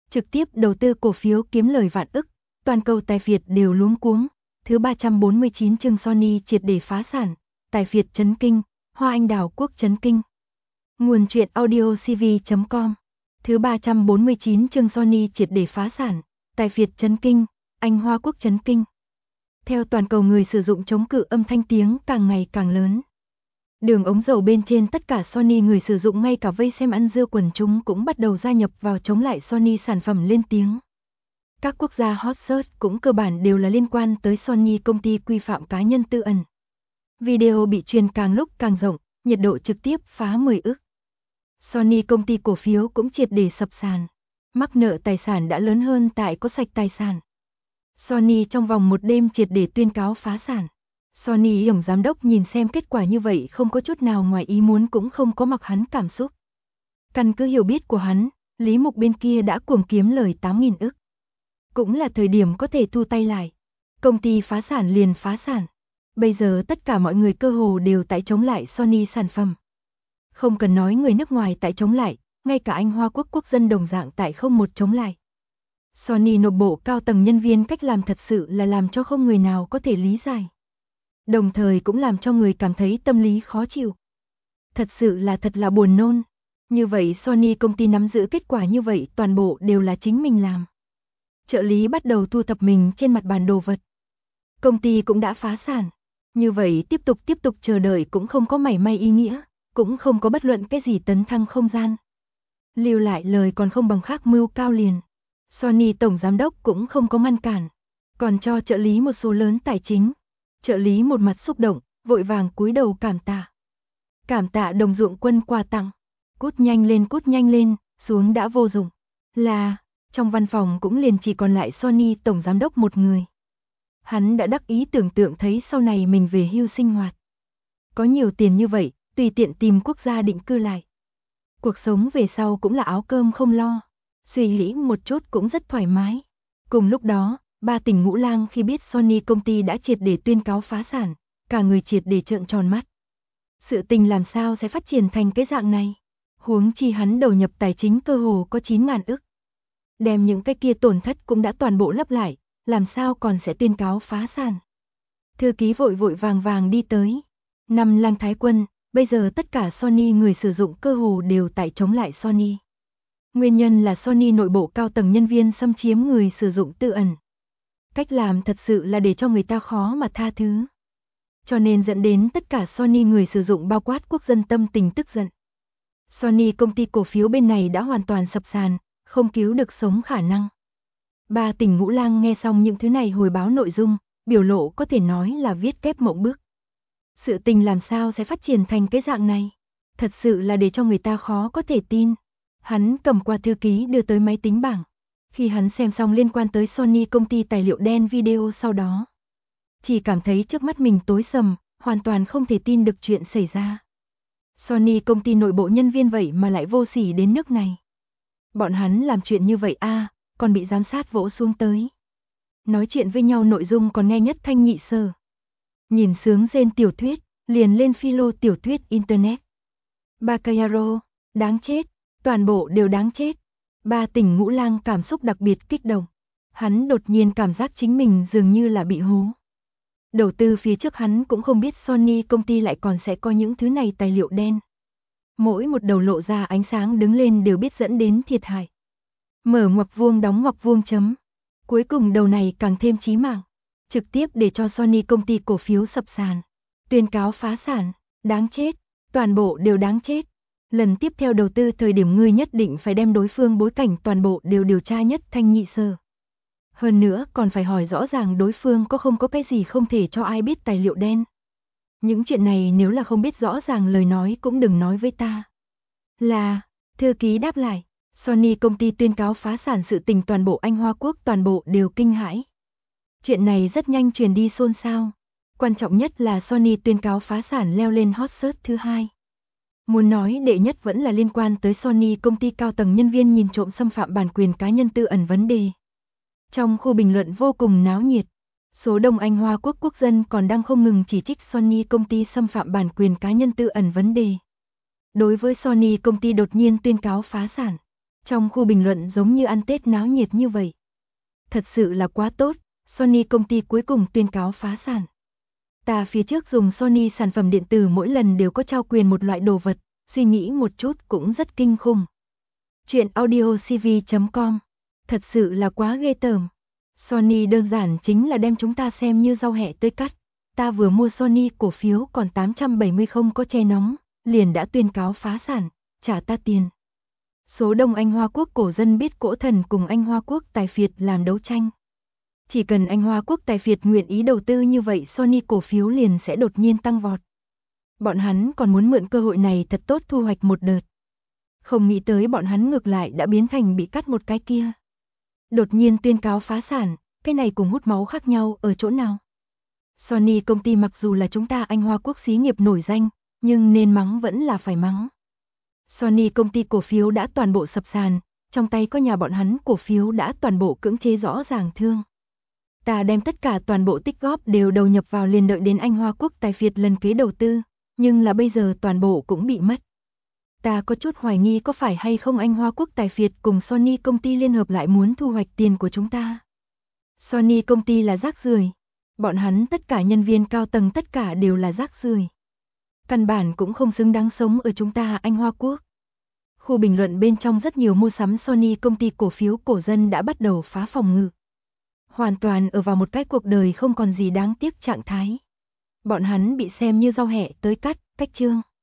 trực tiếp đầu tư cổ phiếu kiếm lời vạn ức, toàn cầu tài phiệt đều luống cuống. Thứ 349 chương Sony triệt để phá sản, tài phiệt chấn kinh, Hoa Anh Đào Quốc chấn kinh. Nguồn truyện audio cv.com. Thứ 349 chương Sony triệt để phá sản, tài phiệt chấn kinh, Anh Hoa Quốc chấn kinh. Theo toàn cầu người sử dụng chống cự âm thanh tiếng càng ngày càng lớn. Đường ống dầu bên trên tất cả Sony người sử dụng ngay cả vây xem ăn dưa quần chúng cũng bắt đầu gia nhập vào chống lại Sony sản phẩm lên tiếng. Các quốc gia hot search cũng cơ bản đều là liên quan tới Sony công ty quy phạm cá nhân tư ẩn. Video bị truyền càng lúc càng rộng, nhiệt độ trực tiếp phá 10 ức. Sony công ty cổ phiếu cũng triệt để sập sàn. Mắc nợ tài sản đã lớn hơn tại có sạch tài sản. Sony trong vòng một đêm triệt để tuyên cáo phá sản. Sony tổng giám đốc nhìn xem kết quả như vậy không có chút nào ngoài ý muốn cũng không có mặc hắn cảm xúc. Căn cứ hiểu biết của hắn, Lý Mục bên kia đã cuồng kiếm lời 8.000 ức. Cũng là thời điểm có thể thu tay lại. Công ty phá sản liền phá sản. Bây giờ tất cả mọi người cơ hồ đều tại chống lại Sony sản phẩm. Không cần nói người nước ngoài tại chống lại, ngay cả Anh Hoa Quốc quốc dân đồng dạng tại không một chống lại. Sony nội bộ cao tầng nhân viên cách làm thật sự là làm cho không người nào có thể lý giải. Đồng thời cũng làm cho người cảm thấy tâm lý khó chịu. Thật là buồn nôn. Như vậy Sony công ty nắm giữ kết quả như vậy toàn bộ đều là chính mình làm. Trợ lý bắt đầu thu thập mình trên mặt bàn đồ vật. Công ty cũng đã phá sản. Như vậy tiếp tục chờ đợi cũng không có mảy may ý nghĩa, cũng không có bất luận cái gì tấn thăng không gian. Lưu lại lời còn không bằng khác mưu cao liền. Sony tổng giám đốc cũng không có ngăn cản, còn cho trợ lý một số lớn tài chính. Trợ lý một mặt xúc động, vội vàng cúi đầu cảm tạ. Cảm tạ đồng ruộng quân quà tặng. Cút nhanh lên, xuống đã vô dụng. Trong văn phòng cũng liền chỉ còn lại Sony tổng giám đốc một người. Hắn đã đắc ý tưởng tượng thấy sau này mình về hưu sinh hoạt. Có nhiều tiền như vậy, tùy tiện tìm quốc gia định cư lại. Cuộc sống về sau cũng là áo cơm không lo. Suy nghĩ một chút cũng rất thoải mái. Cùng lúc đó, Ba Tỉnh Ngũ Lang khi biết Sony công ty đã triệt để tuyên cáo phá sản, cả người triệt để trợn tròn mắt. Sự tình làm sao sẽ phát triển thành cái dạng này? Huống chi hắn đầu nhập tài chính cơ hồ có 9.000 ức. Đem những cái kia tổn thất cũng đã toàn bộ lấp lại, làm sao còn sẽ tuyên cáo phá sản? Thư ký vội vàng đi tới. Năm Lang Thái Quân, bây giờ tất cả Sony người sử dụng cơ hồ đều tại chống lại Sony. Nguyên nhân là Sony nội bộ cao tầng nhân viên xâm chiếm người sử dụng tư ẩn. Cách làm thật sự là để cho người ta khó mà tha thứ. Cho nên dẫn đến tất cả Sony người sử dụng bao quát quốc dân tâm tình tức giận. Sony công ty cổ phiếu bên này đã hoàn toàn sập sàn, không cứu được sống khả năng. Ba Tỉnh Ngũ Lang nghe xong những thứ này hồi báo nội dung, biểu lộ có thể nói là viết kép mộng bức. Sự tình làm sao sẽ phát triển thành cái dạng này? Thật sự là để cho người ta khó có thể tin. Hắn cầm qua thư ký đưa tới máy tính bảng. Khi hắn xem xong liên quan tới Sony công ty tài liệu đen video sau đó, chỉ cảm thấy trước mắt mình tối sầm, hoàn toàn không thể tin được chuyện xảy ra. Sony công ty nội bộ nhân viên vậy mà lại vô sỉ đến nước này. Bọn hắn làm chuyện như vậy còn bị giám sát vỗ xuống tới. Nói chuyện với nhau nội dung còn nghe nhất thanh nhị sở. Nhìn sướng rên tiểu thuyết, liền lên philo tiểu thuyết internet. Bacayaro, đáng chết, toàn bộ đều đáng chết. Ba Tỉnh Ngũ Lang cảm xúc đặc biệt kích động. Hắn đột nhiên cảm giác chính mình dường như là bị hố. Đầu tư phía trước hắn cũng không biết Sony công ty lại còn sẽ có những thứ này tài liệu đen. Mỗi một đầu lộ ra ánh sáng đứng lên đều biết dẫn đến thiệt hại. Mở ngoặc vuông đóng ngoặc vuông chấm. Cuối cùng đầu này càng thêm chí mạng. Trực tiếp để cho Sony công ty cổ phiếu sập sàn. Tuyên cáo phá sản, đáng chết, toàn bộ đều đáng chết. Lần tiếp theo đầu tư thời điểm ngươi nhất định phải đem đối phương bối cảnh toàn bộ đều điều tra nhất thanh nhị sở. Hơn nữa còn phải hỏi rõ ràng đối phương có không có cái gì không thể cho ai biết tài liệu đen. Những chuyện này nếu là không biết rõ ràng lời nói cũng đừng nói với ta. Thư ký đáp lại, Sony công ty tuyên cáo phá sản sự tình toàn bộ Anh Hoa Quốc toàn bộ đều kinh hãi. Chuyện này rất nhanh truyền đi xôn xao. Quan trọng nhất là Sony tuyên cáo phá sản leo lên hot search thứ 2. Muốn nói đệ nhất vẫn là liên quan tới Sony công ty cao tầng nhân viên nhìn trộm xâm phạm bản quyền cá nhân tư ẩn vấn đề. Trong khu bình luận vô cùng náo nhiệt, số đông Anh Hoa Quốc quốc dân còn đang không ngừng chỉ trích Sony công ty xâm phạm bản quyền cá nhân tư ẩn vấn đề. Đối với Sony công ty đột nhiên tuyên cáo phá sản, Trong khu bình luận giống như ăn Tết náo nhiệt như vậy. Thật sự là quá tốt, Sony công ty cuối cùng tuyên cáo phá sản. Ta phía trước dùng Sony sản phẩm điện tử mỗi lần đều có trao quyền một loại đồ vật, suy nghĩ một chút cũng rất kinh khủng. Chuyện audiocv.com. Thật sự là quá ghê tởm. Sony đơn giản chính là đem chúng ta xem như rau hẹ tươi cắt. Ta vừa mua Sony cổ phiếu còn 870 không có che nóng, liền đã tuyên cáo phá sản, trả ta tiền. Số đông Anh Hoa Quốc cổ dân biết Cỗ Thần cùng Anh Hoa Quốc tài phiệt làm đấu tranh. Chỉ cần Anh Hoa Quốc tài phiệt nguyện ý đầu tư như vậy Sony cổ phiếu liền sẽ đột nhiên tăng vọt. Bọn hắn còn muốn mượn cơ hội này thật tốt thu hoạch một đợt. Không nghĩ tới bọn hắn ngược lại đã biến thành bị cắt một cái kia. Đột nhiên tuyên cáo phá sản, cái này cùng hút máu khác nhau ở chỗ nào? Sony công ty mặc dù là chúng ta Anh Hoa Quốc xí nghiệp nổi danh, nhưng nên mắng vẫn là phải mắng. Sony công ty cổ phiếu đã toàn bộ sập sàn, trong tay có nhà bọn hắn cổ phiếu đã toàn bộ cưỡng chế rõ ràng thương. Ta đem tất cả toàn bộ tích góp đều đầu nhập vào liền đợi đến Anh Hoa Quốc tài phiệt lần kế đầu tư, nhưng là bây giờ toàn bộ cũng bị mất. Ta có chút hoài nghi có phải hay không Anh Hoa Quốc tài phiệt cùng Sony công ty liên hợp lại muốn thu hoạch tiền của chúng ta. Sony công ty là rác rưởi, bọn hắn tất cả nhân viên cao tầng tất cả đều là rác rưởi. Căn bản cũng không xứng đáng sống ở chúng ta Anh Hoa Quốc. Khu bình luận bên trong rất nhiều mua sắm Sony công ty cổ phiếu cổ dân đã bắt đầu phá phòng ngự. Hoàn toàn ở vào một cái cuộc đời không còn gì đáng tiếc trạng thái. Bọn hắn bị xem như rau hẹ tới cắt, cách chương.